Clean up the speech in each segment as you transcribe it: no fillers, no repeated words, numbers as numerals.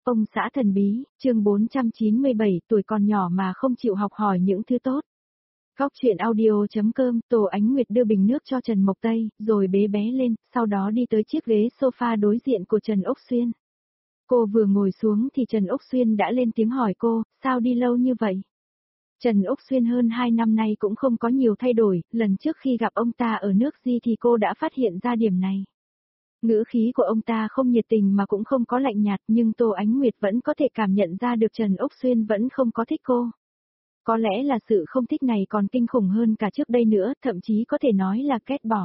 Ông xã thần bí, chương 497, tuổi còn nhỏ mà không chịu học hỏi những thứ tốt. Góc chuyện audio.com, Tô Ánh Nguyệt đưa bình nước cho Trần Mộc Tây, rồi bế bé lên, sau đó đi tới chiếc ghế sofa đối diện của Trần Ốc Xuyên. Cô vừa ngồi xuống thì Trần Ốc Xuyên đã lên tiếng hỏi cô, sao đi lâu như vậy? Trần Ốc Xuyên hơn 2 năm nay cũng không có nhiều thay đổi, lần trước khi gặp ông ta ở nước Di thì cô đã phát hiện ra điểm này. Ngữ khí của ông ta không nhiệt tình mà cũng không có lạnh nhạt, nhưng Tô Ánh Nguyệt vẫn có thể cảm nhận ra được Trần Ốc Xuyên vẫn không có thích cô. Có lẽ là sự không thích này còn kinh khủng hơn cả trước đây nữa, thậm chí có thể nói là ghét bỏ.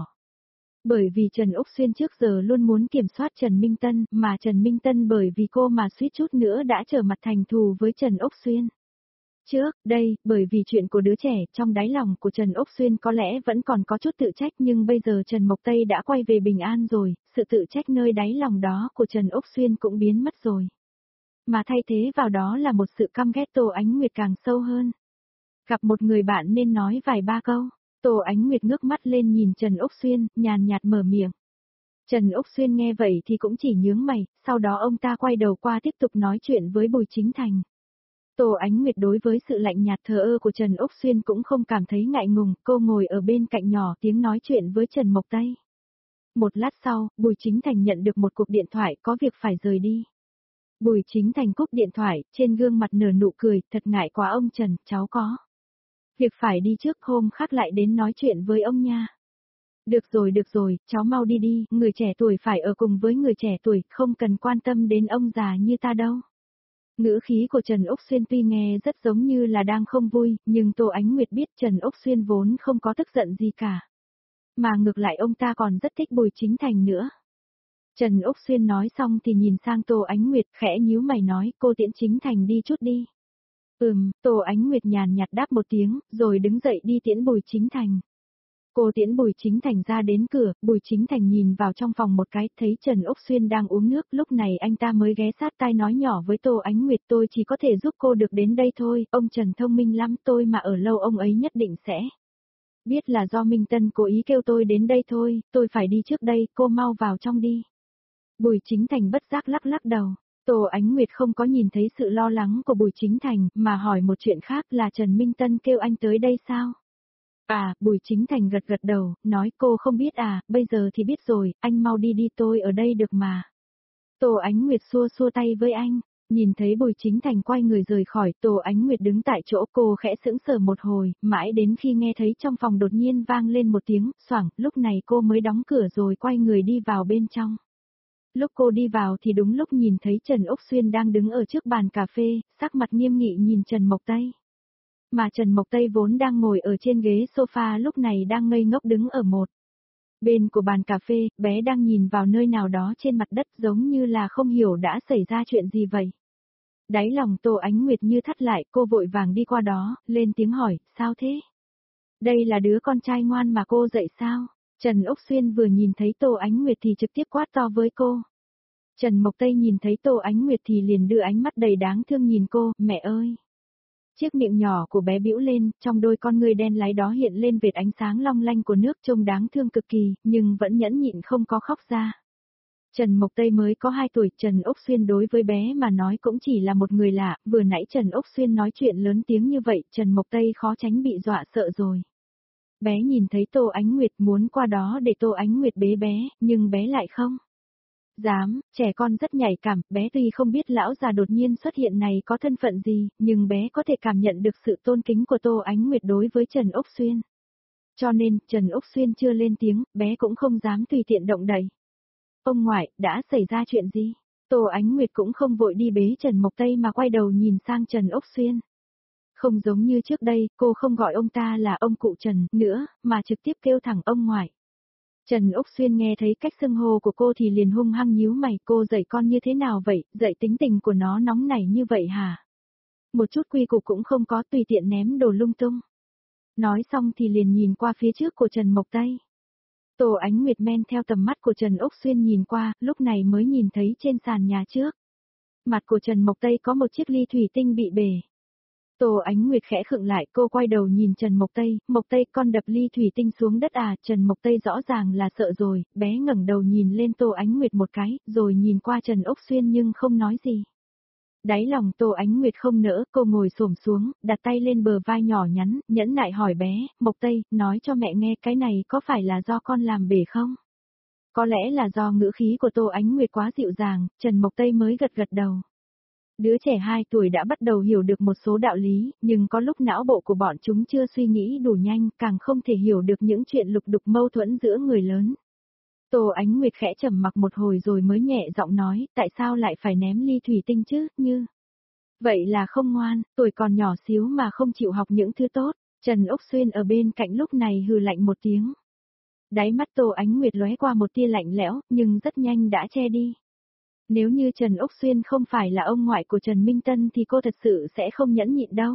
Bởi vì Trần Ốc Xuyên trước giờ luôn muốn kiểm soát Trần Minh Tân, mà Trần Minh Tân bởi vì cô mà suýt chút nữa đã trở mặt thành thù với Trần Ốc Xuyên. Trước đây, bởi vì chuyện của đứa trẻ, trong đáy lòng của Trần Ốc Xuyên có lẽ vẫn còn có chút tự trách, nhưng bây giờ Trần Mộc Tây đã quay về bình an rồi, sự tự trách nơi đáy lòng đó của Trần Ốc Xuyên cũng biến mất rồi. Mà thay thế vào đó là một sự căm ghét Tô Ánh Nguyệt càng sâu hơn. Gặp một người bạn nên nói vài ba câu. Tô Ánh Nguyệt ngước mắt lên nhìn Trần Ốc Xuyên, nhàn nhạt mở miệng. Trần Ốc Xuyên nghe vậy thì cũng chỉ nhướng mày, sau đó ông ta quay đầu qua tiếp tục nói chuyện với Bùi Chính Thành. Tô Ánh Nguyệt đối với sự lạnh nhạt thờ ơ của Trần Ốc Xuyên cũng không cảm thấy ngại ngùng, cô ngồi ở bên cạnh nhỏ tiếng nói chuyện với Trần Mộc Tây. Một lát sau, Bùi Chính Thành nhận được một cuộc điện thoại có việc phải rời đi. Bùi Chính Thành cúp điện thoại, trên gương mặt nở nụ cười, thật ngại quá ông Trần, cháu có việc phải đi trước, hôm khác lại đến nói chuyện với ông nha. Được rồi, cháu mau đi đi, người trẻ tuổi phải ở cùng với người trẻ tuổi, không cần quan tâm đến ông già như ta đâu. Ngữ khí của Trần Ốc Xuyên tuy nghe rất giống như là đang không vui, nhưng Tô Ánh Nguyệt biết Trần Ốc Xuyên vốn không có tức giận gì cả. Mà ngược lại ông ta còn rất thích Bùi Chính Thành nữa. Trần Ốc Xuyên nói xong thì nhìn sang Tô Ánh Nguyệt khẽ nhíu mày nói, cô tiễn Chính Thành đi chút đi. Tô Ánh Nguyệt nhàn nhạt đáp một tiếng, rồi đứng dậy đi tiễn Bùi Chính Thành. Cô tiễn Bùi Chính Thành ra đến cửa, Bùi Chính Thành nhìn vào trong phòng một cái, thấy Trần Ốc Xuyên đang uống nước, lúc này anh ta mới ghé sát tai nói nhỏ với Tô Ánh Nguyệt, tôi chỉ có thể giúp cô được đến đây thôi, ông Trần thông minh lắm, tôi mà ở lâu ông ấy nhất định sẽ biết là do Minh Tân cố ý kêu tôi đến đây thôi, tôi phải đi trước đây, cô mau vào trong đi. Bùi Chính Thành bất giác lắc lắc đầu. Tô Ánh Nguyệt không có nhìn thấy sự lo lắng của Bùi Chính Thành, mà hỏi một chuyện khác là Trần Minh Tân kêu anh tới đây sao? Bùi Chính Thành gật gật đầu, nói cô không biết bây giờ thì biết rồi, anh mau đi đi tôi ở đây được mà. Tô Ánh Nguyệt xua xua tay với anh, nhìn thấy Bùi Chính Thành quay người rời khỏi, Tô Ánh Nguyệt đứng tại chỗ cô khẽ sững sờ một hồi, mãi đến khi nghe thấy trong phòng đột nhiên vang lên một tiếng, xoảng, lúc này cô mới đóng cửa rồi quay người đi vào bên trong. Lúc cô đi vào thì đúng lúc nhìn thấy Trần Ốc Xuyên đang đứng ở trước bàn cà phê, sắc mặt nghiêm nghị nhìn Trần Mộc Tây. Mà Trần Mộc Tây vốn đang ngồi ở trên ghế sofa lúc này đang ngây ngốc đứng ở một bên của bàn cà phê, bé đang nhìn vào nơi nào đó trên mặt đất giống như là không hiểu đã xảy ra chuyện gì vậy. Đáy lòng Tô Ánh Nguyệt như thắt lại, cô vội vàng đi qua đó, lên tiếng hỏi, sao thế? Đây là đứa con trai ngoan mà cô dạy sao? Trần Ốc Xuyên vừa nhìn thấy Tô Ánh Nguyệt thì trực tiếp quát to với cô. Trần Mộc Tây nhìn thấy Tô Ánh Nguyệt thì liền đưa ánh mắt đầy đáng thương nhìn cô, mẹ ơi! Chiếc miệng nhỏ của bé bĩu lên, trong đôi con ngươi đen láy đó hiện lên vệt ánh sáng long lanh của nước trông đáng thương cực kỳ, nhưng vẫn nhẫn nhịn không có khóc ra. Trần Mộc Tây mới có 2 tuổi, Trần Ốc Xuyên đối với bé mà nói cũng chỉ là một người lạ, vừa nãy Trần Ốc Xuyên nói chuyện lớn tiếng như vậy, Trần Mộc Tây khó tránh bị dọa sợ rồi. Bé nhìn thấy Tô Ánh Nguyệt muốn qua đó để Tô Ánh Nguyệt bế bé, nhưng bé lại không dám, trẻ con rất nhạy cảm, bé tuy không biết lão già đột nhiên xuất hiện này có thân phận gì, nhưng bé có thể cảm nhận được sự tôn kính của Tô Ánh Nguyệt đối với Trần Ốc Xuyên. Cho nên, Trần Ốc Xuyên chưa lên tiếng, bé cũng không dám tùy tiện động đậy. Ông ngoại, đã xảy ra chuyện gì? Tô Ánh Nguyệt cũng không vội đi bế Trần Mộc Tây mà quay đầu nhìn sang Trần Ốc Xuyên. Không giống như trước đây, cô không gọi ông ta là ông cụ Trần nữa, mà trực tiếp kêu thẳng ông ngoại. Trần Ốc Xuyên nghe thấy cách xưng hô của cô thì liền hung hăng nhíu mày, cô dạy con như thế nào vậy, dạy tính tình của nó nóng nảy như vậy hả? Một chút quy củ cũng không có, tùy tiện ném đồ lung tung. Nói xong thì liền nhìn qua phía trước của Trần Mộc Tây. Tô Ánh Nguyệt men theo tầm mắt của Trần Ốc Xuyên nhìn qua, lúc này mới nhìn thấy trên sàn nhà trước. Mặt của Trần Mộc Tây có một chiếc ly thủy tinh bị bể. Tô Ánh Nguyệt khẽ khựng lại, cô quay đầu nhìn Trần Mộc Tây, con đập ly thủy tinh xuống đất Trần Mộc Tây rõ ràng là sợ rồi, bé ngẩng đầu nhìn lên Tô Ánh Nguyệt một cái, rồi nhìn qua Trần Ốc Xuyên nhưng không nói gì. Đáy lòng Tô Ánh Nguyệt không nỡ, cô ngồi xổm xuống, đặt tay lên bờ vai nhỏ nhắn, nhẫn nại hỏi bé, Mộc Tây, nói cho mẹ nghe cái này có phải là do con làm bể không? Có lẽ là do ngữ khí của Tô Ánh Nguyệt quá dịu dàng, Trần Mộc Tây mới gật gật đầu. Đứa trẻ 2 tuổi đã bắt đầu hiểu được một số đạo lý, nhưng có lúc não bộ của bọn chúng chưa suy nghĩ đủ nhanh, càng không thể hiểu được những chuyện lục đục mâu thuẫn giữa người lớn. Tô Ánh Nguyệt khẽ trầm mặc một hồi rồi mới nhẹ giọng nói, tại sao lại phải ném ly thủy tinh chứ, như... Vậy là không ngoan, tuổi còn nhỏ xíu mà không chịu học những thứ tốt. Trần Úc Xuyên ở bên cạnh lúc này hừ lạnh một tiếng. Đáy mắt Tô Ánh Nguyệt lóe qua một tia lạnh lẽo, nhưng rất nhanh đã che đi. Nếu như Trần Úc Xuyên không phải là ông ngoại của Trần Minh Tân thì cô thật sự sẽ không nhẫn nhịn đâu.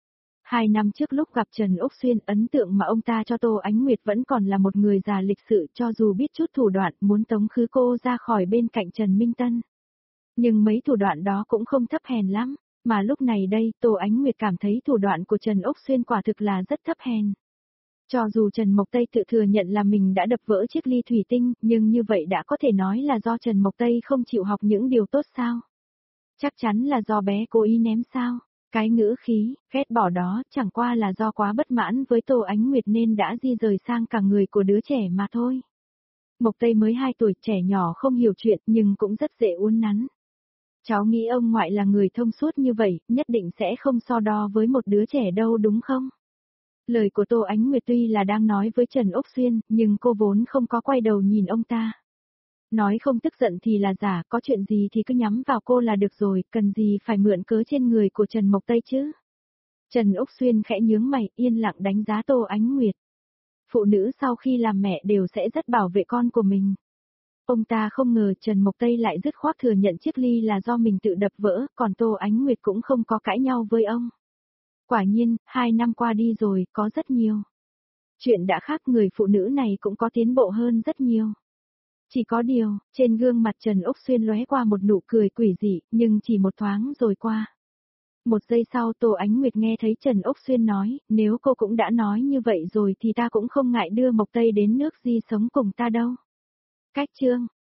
2 năm trước lúc gặp Trần Úc Xuyên, ấn tượng mà ông ta cho Tô Ánh Nguyệt vẫn còn là một người già lịch sự, cho dù biết chút thủ đoạn muốn tống khứ cô ra khỏi bên cạnh Trần Minh Tân. Nhưng mấy thủ đoạn đó cũng không thấp hèn lắm, mà lúc này đây Tô Ánh Nguyệt cảm thấy thủ đoạn của Trần Úc Xuyên quả thực là rất thấp hèn. Cho dù Trần Mộc Tây tự thừa nhận là mình đã đập vỡ chiếc ly thủy tinh, nhưng như vậy đã có thể nói là do Trần Mộc Tây không chịu học những điều tốt sao? Chắc chắn là do bé cố ý ném sao? Cái ngữ khí, ghét bỏ đó chẳng qua là do quá bất mãn với Tô Ánh Nguyệt nên đã di rời sang cả người của đứa trẻ mà thôi. Mộc Tây mới 2 tuổi, trẻ nhỏ không hiểu chuyện nhưng cũng rất dễ uốn nắn. Cháu nghĩ ông ngoại là người thông suốt như vậy, nhất định sẽ không so đo với một đứa trẻ đâu đúng không? Lời của Tô Ánh Nguyệt tuy là đang nói với Trần Úc Xuyên, nhưng cô vốn không có quay đầu nhìn ông ta. Nói không tức giận thì là giả, có chuyện gì thì cứ nhắm vào cô là được rồi, cần gì phải mượn cớ trên người của Trần Mộc Tây chứ? Trần Úc Xuyên khẽ nhướng mày, yên lặng đánh giá Tô Ánh Nguyệt. Phụ nữ sau khi làm mẹ đều sẽ rất bảo vệ con của mình. Ông ta không ngờ Trần Mộc Tây lại dứt khoát thừa nhận chiếc ly là do mình tự đập vỡ, còn Tô Ánh Nguyệt cũng không có cãi nhau với ông. Quả nhiên, 2 năm qua đi rồi, có rất nhiều. Chuyện đã khác, người phụ nữ này cũng có tiến bộ hơn rất nhiều. Chỉ có điều, trên gương mặt Trần Úc Xuyên lóe qua một nụ cười quỷ dị, nhưng chỉ một thoáng rồi qua. Một giây sau Tô Ánh Nguyệt nghe thấy Trần Úc Xuyên nói, nếu cô cũng đã nói như vậy rồi thì ta cũng không ngại đưa Mộc Tây đến nước Di sống cùng ta đâu. Cách chương